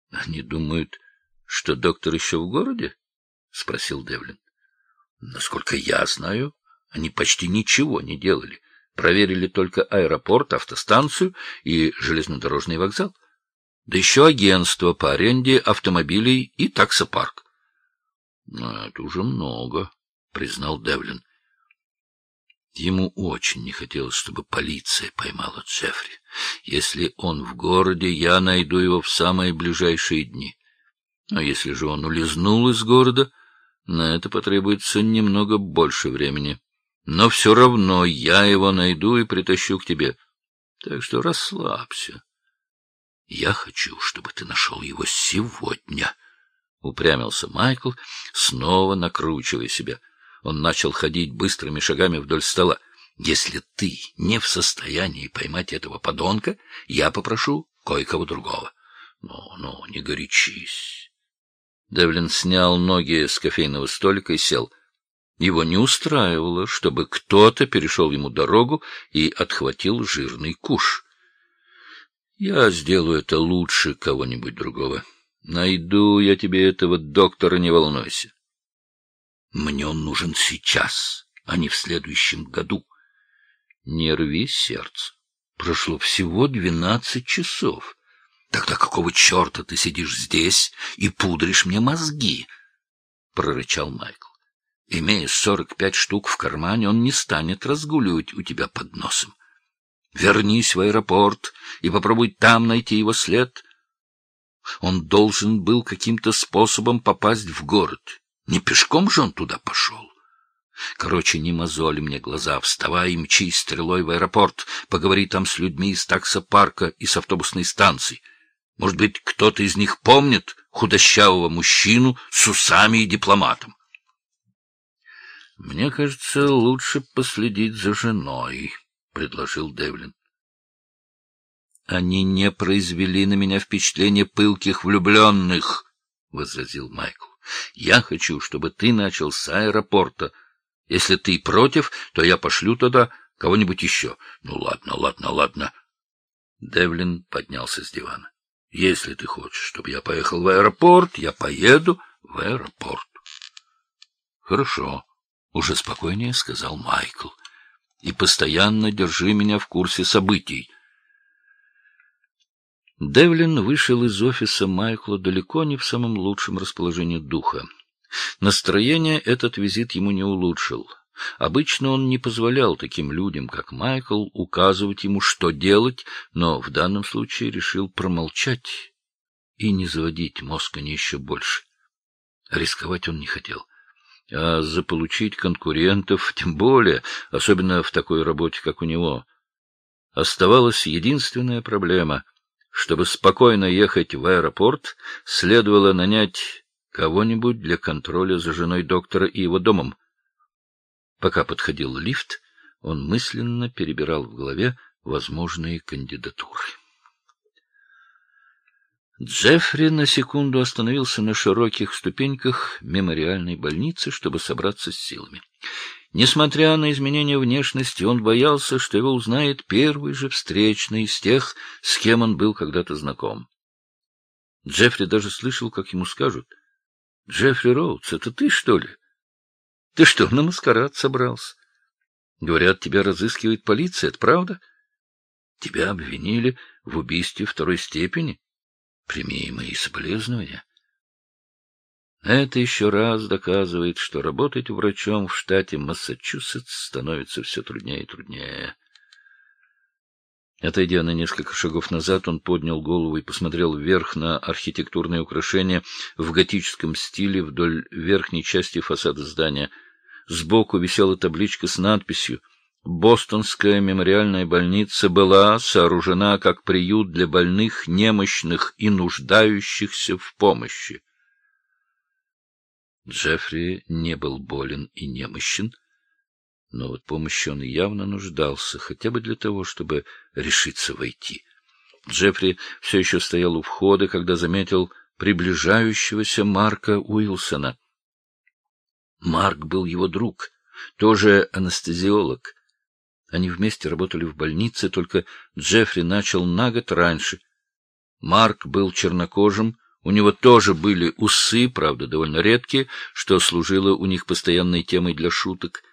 — Они думают, что доктор еще в городе? — спросил Девлин. — Насколько я знаю, они почти ничего не делали. Проверили только аэропорт, автостанцию и железнодорожный вокзал. Да еще агентство по аренде автомобилей и таксопарк. — Это уже много, — признал Девлин. Ему очень не хотелось, чтобы полиция поймала Джеффри. Если он в городе, я найду его в самые ближайшие дни. Но если же он улизнул из города, на это потребуется немного больше времени. Но все равно я его найду и притащу к тебе. Так что расслабься. Я хочу, чтобы ты нашел его сегодня, — упрямился Майкл, снова накручивая себя. Он начал ходить быстрыми шагами вдоль стола. Если ты не в состоянии поймать этого подонка, я попрошу кое-кого другого. Ну, не горячись. Девлин снял ноги с кофейного столика и сел. Его не устраивало, чтобы кто-то перешел ему дорогу и отхватил жирный куш. Я сделаю это лучше кого-нибудь другого. Найду я тебе этого доктора, не волнуйся. Мне он нужен сейчас, а не в следующем году. Не рви сердце. Прошло всего 12 часов. Тогда какого черта ты сидишь здесь и пудришь мне мозги? — прорычал Майкл. Имея 45 штук в кармане, он не станет разгуливать у тебя под носом. Вернись в аэропорт и попробуй там найти его след. Он должен был каким-то способом попасть в город. Не пешком же он туда пошел. Короче, не мозоли мне глаза, вставай и мчись стрелой в аэропорт, поговори там с людьми из таксопарка и с автобусной станции. Может быть, кто-то из них помнит худощавого мужчину с усами и дипломатом? — Мне кажется, лучше последить за женой, — предложил Девлин. — Они не произвели на меня впечатление пылких влюбленных, — возразил Майкл. — Я хочу, чтобы ты начал с аэропорта. Если ты против, то я пошлю туда кого-нибудь еще. — Ну, ладно. Девлин поднялся с дивана. — Если ты хочешь, чтобы я поехал в аэропорт, я поеду в аэропорт. — Хорошо, — уже спокойнее сказал Майкл. — И постоянно держи меня в курсе событий. Девлин вышел из офиса Майкла далеко не в самом лучшем расположении духа. Настроение этот визит ему не улучшил. Обычно он не позволял таким людям, как Майкл, указывать ему, что делать, но в данном случае решил промолчать и не заводить Москони еще больше. Рисковать он не хотел. А заполучить конкурентов, тем более, особенно в такой работе, как у него. Оставалась единственная проблема. Чтобы спокойно ехать в аэропорт, следовало нанять кого-нибудь для контроля за женой доктора и его домом. Пока подходил лифт, он мысленно перебирал в голове возможные кандидатуры. Джеффри на секунду остановился на широких ступеньках мемориальной больницы, чтобы собраться с силами. Несмотря на изменение внешности, он боялся, что его узнает первый же встречный из тех, с кем он был когда-то знаком. Джеффри даже слышал, как ему скажут: — Джеффри Роудс, это ты, что ли? Ты что, на маскарад собрался? Говорят, тебя разыскивает полиция, это правда? Тебя обвинили в убийстве второй степени? Прими мои соболезнования. Это еще раз доказывает, что работать врачом в штате Массачусетс становится все труднее и труднее. Отойдя на несколько шагов назад, он поднял голову и посмотрел вверх на архитектурные украшения в готическом стиле вдоль верхней части фасада здания. Сбоку висела табличка с надписью: «Бостонская мемориальная больница была сооружена как приют для больных, немощных и нуждающихся в помощи». Джеффри не был болен и немощен, но вот помощи он явно нуждался, хотя бы для того, чтобы решиться войти. Джеффри все еще стоял у входа, когда заметил приближающегося Марка Уилсона. Марк был его друг, тоже анестезиолог. Они вместе работали в больнице, только Джеффри начал на год раньше. Марк был чернокожим, У него тоже были усы, правда, довольно редкие, что служило у них постоянной темой для шуток.